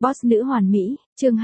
Boss nữ hoàn mỹ, chương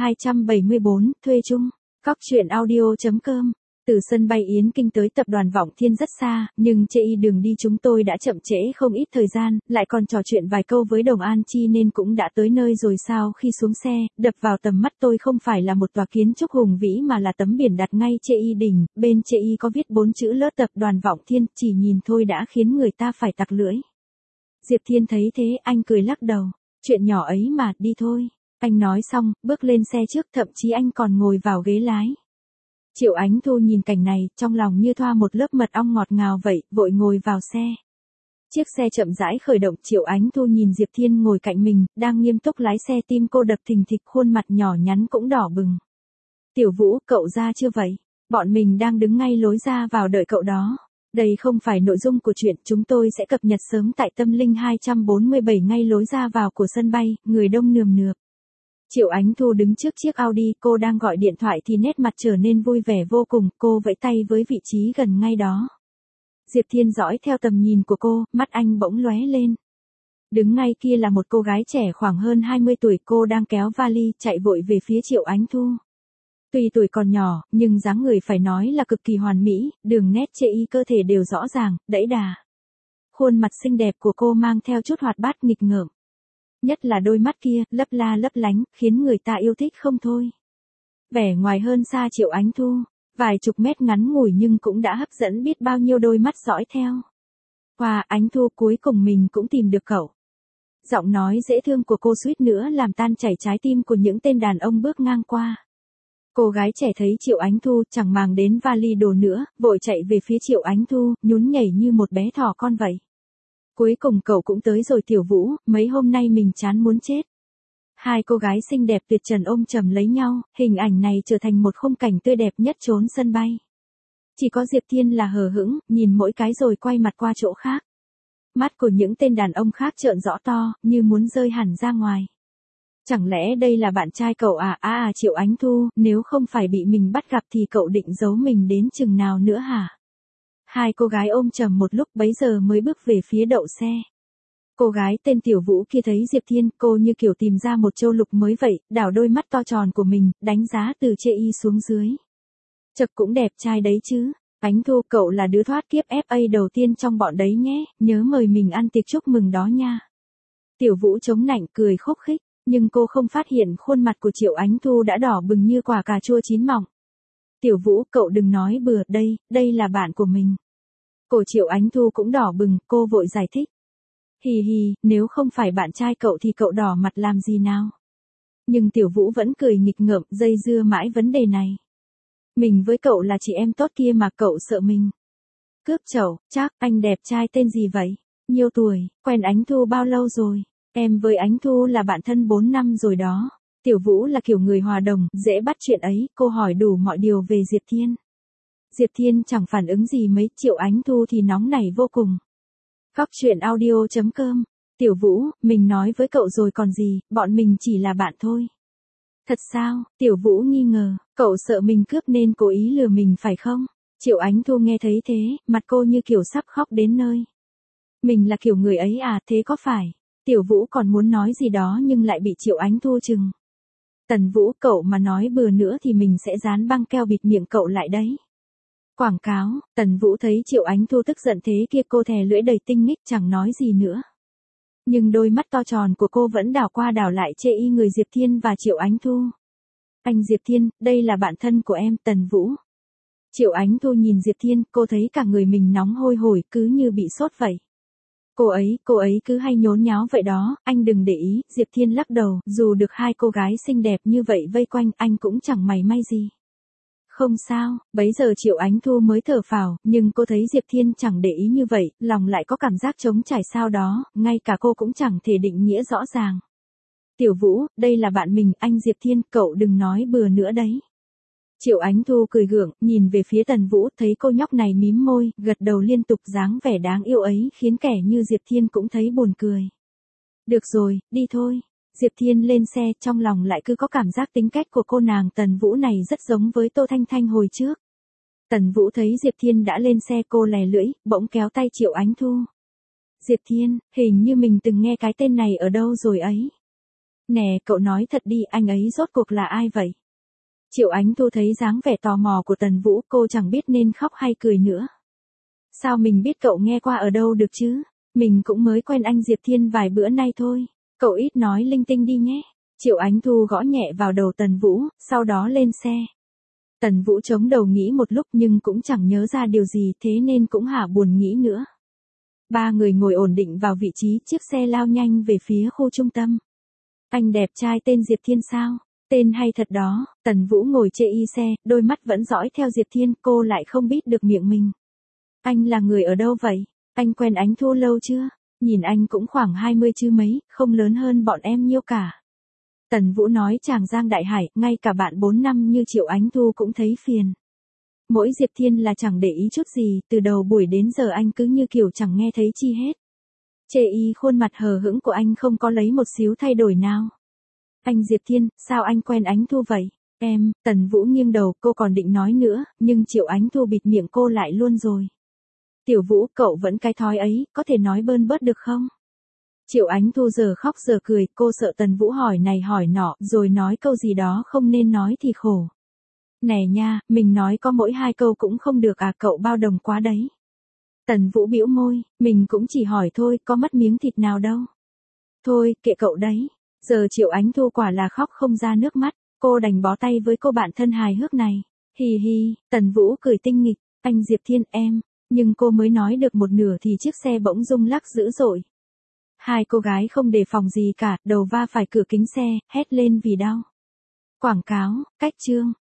274, thuê chung. Cóc truyện audio.com. Từ sân bay Yến Kinh tới tập đoàn Vọng Thiên rất xa, nhưng trên đường đi chúng tôi đã chậm trễ không ít thời gian, lại còn trò chuyện vài câu với Đồng An Chi nên cũng đã tới nơi rồi sao. Khi xuống xe, đập vào tầm mắt tôi không phải là một tòa kiến trúc hùng vĩ mà là tấm biển đặt ngay trên đỉnh, bên trên có viết 4 chữ lớp tập đoàn Vọng Thiên, chỉ nhìn thôi đã khiến người ta phải tặc lưỡi. Diệp Thiên thấy thế, anh cười lắc đầu, chuyện nhỏ ấy mà, đi thôi. Anh nói xong, bước lên xe trước, thậm chí anh còn ngồi vào ghế lái. Triệu Ánh Thu nhìn cảnh này, trong lòng như thoa một lớp mật ong ngọt ngào vậy, vội ngồi vào xe. Chiếc xe chậm rãi khởi động, Triệu Ánh Thu nhìn Diệp Thiên ngồi cạnh mình, đang nghiêm túc lái xe, tim cô đập thình thịch, khuôn mặt nhỏ nhắn cũng đỏ bừng. Tiểu Vũ, cậu ra chưa vậy? Bọn mình đang đứng ngay lối ra vào đợi cậu đó. Đây không phải nội dung của chuyện, chúng tôi sẽ cập nhật sớm tại Tâm Linh 247 ngay lối ra vào của sân bay, người đông nườm nượp. Triệu Ánh Thu đứng trước chiếc Audi, cô đang gọi điện thoại thì nét mặt trở nên vui vẻ vô cùng, cô vẫy tay với vị trí gần ngay đó. Diệp Thiên dõi theo tầm nhìn của cô, mắt anh bỗng lóe lên. Đứng ngay kia là một cô gái trẻ khoảng hơn 20 tuổi, cô đang kéo vali, chạy vội về phía Triệu Ánh Thu. Tuy tuổi còn nhỏ, nhưng dáng người phải nói là cực kỳ hoàn mỹ, đường nét chê y cơ thể đều rõ ràng, đẫy đà. Khuôn mặt xinh đẹp của cô mang theo chút hoạt bát nghịch ngợm. Nhất là đôi mắt kia, lấp la lấp lánh, khiến người ta yêu thích không thôi. Vẻ ngoài hơn xa Triệu Ánh Thu, vài chục mét ngắn ngủi nhưng cũng đã hấp dẫn biết bao nhiêu đôi mắt dõi theo. Wow, Ánh Thu, cuối cùng mình cũng tìm được cậu. Giọng nói dễ thương của cô suýt nữa làm tan chảy trái tim của những tên đàn ông bước ngang qua. Cô gái trẻ thấy Triệu Ánh Thu, chẳng màng đến vali đồ nữa, vội chạy về phía Triệu Ánh Thu, nhún nhảy như một bé thỏ con vậy. Cuối cùng cậu cũng tới rồi Tiểu Vũ, mấy hôm nay mình chán muốn chết. Hai cô gái xinh đẹp tuyệt trần ôm chầm lấy nhau, hình ảnh này trở thành một khung cảnh tươi đẹp nhất chốn sân bay. Chỉ có Diệp Thiên là hờ hững, nhìn mỗi cái rồi quay mặt qua chỗ khác. Mắt của những tên đàn ông khác trợn rõ to, như muốn rơi hẳn ra ngoài. Chẳng lẽ đây là bạn trai cậu à? Triệu Ánh Thu, nếu không phải bị mình bắt gặp thì cậu định giấu mình đến chừng nào nữa hả? Hai cô gái ôm chầm một lúc bấy giờ mới bước về phía đậu xe. Cô gái tên Tiểu Vũ kia thấy Diệp Thiên, cô như kiểu tìm ra một châu lục mới vậy, đảo đôi mắt to tròn của mình, đánh giá từ trên y xuống dưới. Chật, cũng đẹp trai đấy chứ. Ánh Thu, cậu là đứa thoát kiếp FA đầu tiên trong bọn đấy nhé, nhớ mời mình ăn tiệc chúc mừng đó nha. Tiểu Vũ chống nạnh cười khúc khích, nhưng cô không phát hiện khuôn mặt của Triệu Ánh Thu đã đỏ bừng như quả cà chua chín mọng. Tiểu Vũ, cậu đừng nói bừa, đây là bạn của mình. Cổ Triệu Ánh Thu cũng đỏ bừng, cô vội giải thích. Hì hì, nếu không phải bạn trai cậu thì cậu đỏ mặt làm gì nào? Nhưng Tiểu Vũ vẫn cười nghịch ngợm, dây dưa mãi vấn đề này. Mình với cậu là chị em tốt kia mà cậu sợ mình. Cướp chậu, chắc, anh đẹp trai tên gì vậy? Nhiêu tuổi, quen Ánh Thu bao lâu rồi? Em với Ánh Thu là bạn thân 4 năm rồi đó. Tiểu Vũ là kiểu người hòa đồng, dễ bắt chuyện ấy, cô hỏi đủ mọi điều về Diệp Thiên. Diệp Thiên chẳng phản ứng gì mấy, Triệu Ánh Thu thì nóng nảy vô cùng. Cóc truyện audio.com. Tiểu Vũ, mình nói với cậu rồi còn gì, bọn mình chỉ là bạn thôi. Thật sao? Tiểu Vũ nghi ngờ, cậu sợ mình cướp nên cố ý lừa mình phải không? Triệu Ánh Thu nghe thấy thế, mặt cô như kiểu sắp khóc đến nơi. Mình là kiểu người ấy à, thế có phải? Tiểu Vũ còn muốn nói gì đó nhưng lại bị Triệu Ánh Thu chừng. Tần Vũ, cậu mà nói bừa nữa thì mình sẽ dán băng keo bịt miệng cậu lại đấy. Quảng cáo. Tần Vũ thấy Triệu Ánh Thu tức giận thế kia, cô thè lưỡi đầy tinh nghích chẳng nói gì nữa. Nhưng đôi mắt to tròn của cô vẫn đảo qua đảo lại chê y người Diệp Thiên và Triệu Ánh Thu. Anh Diệp Thiên, đây là bạn thân của em, Tần Vũ. Triệu Ánh Thu nhìn Diệp Thiên, cô thấy cả người mình nóng hôi hổi, cứ như bị sốt vậy. Cô ấy cứ hay nhốn nháo vậy đó, anh đừng để ý. Diệp Thiên lắc đầu, dù được hai cô gái xinh đẹp như vậy vây quanh, anh cũng chẳng mảy may gì. Không sao, bấy giờ Triệu Ánh Thu mới thở phào, nhưng cô thấy Diệp Thiên chẳng để ý như vậy, lòng lại có cảm giác trống trải sao đó, ngay cả cô cũng chẳng thể định nghĩa rõ ràng. Tiểu Vũ, đây là bạn mình, anh Diệp Thiên, cậu đừng nói bừa nữa đấy. Triệu Ánh Thu cười gượng, nhìn về phía Tần Vũ, thấy cô nhóc này mím môi, gật đầu liên tục, dáng vẻ đáng yêu ấy khiến kẻ như Diệp Thiên cũng thấy buồn cười. Được rồi, đi thôi. Diệp Thiên lên xe, trong lòng lại cứ có cảm giác tính cách của cô nàng Tần Vũ này rất giống với Tô Thanh Thanh hồi trước. Tần Vũ thấy Diệp Thiên đã lên xe, cô lè lưỡi, bỗng kéo tay Triệu Ánh Thu. Diệp Thiên, hình như mình từng nghe cái tên này ở đâu rồi ấy. Nè, cậu nói thật đi, anh ấy rốt cuộc là ai vậy? Triệu Ánh Thu thấy dáng vẻ tò mò của Tần Vũ, cô chẳng biết nên khóc hay cười nữa. Sao mình biết cậu nghe qua ở đâu được chứ? Mình cũng mới quen anh Diệp Thiên vài bữa nay thôi. Cậu ít nói linh tinh đi nhé. Triệu Ánh Thu gõ nhẹ vào đầu Tần Vũ, sau đó lên xe. Tần Vũ chống đầu nghĩ một lúc nhưng cũng chẳng nhớ ra điều gì, thế nên cũng hả buồn nghĩ nữa. Ba người ngồi ổn định vào vị trí, chiếc xe lao nhanh về phía khu trung tâm. Anh đẹp trai tên Diệp Thiên sao? Tên hay thật đó. Tần Vũ ngồi chê y xe, đôi mắt vẫn dõi theo Diệp Thiên, cô lại không biết được miệng mình. Anh là người ở đâu vậy? Anh quen Ánh Thu lâu chưa? Nhìn anh cũng khoảng 20 chứ mấy, không lớn hơn bọn em nhiêu cả. Tần Vũ nói chàng Giang Đại Hải, ngay cả bạn 4 năm như Triệu Ánh Thu cũng thấy phiền. Mỗi Diệp Thiên là chẳng để ý chút gì, từ đầu buổi đến giờ anh cứ như kiểu chẳng nghe thấy chi hết. Chê y khuôn mặt hờ hững của anh không có lấy một xíu thay đổi nào. Anh Diệp Thiên, sao anh quen Ánh Thu vậy? Em, Tần Vũ nghiêng đầu, cô còn định nói nữa, nhưng Triệu Ánh Thu bịt miệng cô lại luôn rồi. Tiểu Vũ, cậu vẫn cái thói ấy, có thể nói bơn bớt được không? Triệu Ánh Thu giờ khóc giờ cười, cô sợ Tần Vũ hỏi này hỏi nọ, rồi nói câu gì đó không nên nói thì khổ. Nè nha, mình nói có mỗi 2 câu cũng không được à, cậu bao đồng quá đấy. Tần Vũ bĩu môi, mình cũng chỉ hỏi thôi, có mất miếng thịt nào đâu. Thôi, kệ cậu đấy. Giờ Triệu Ánh Thu quả là khóc không ra nước mắt, cô đành bó tay với cô bạn thân hài hước này. Hì hì, Tần Vũ cười tinh nghịch, anh Diệp Thiên em. Nhưng cô mới nói được một nửa thì chiếc xe bỗng rung lắc dữ dội. Hai cô gái không đề phòng gì cả, đầu va phải cửa kính xe, hét lên vì đau. Quảng cáo, cách chương.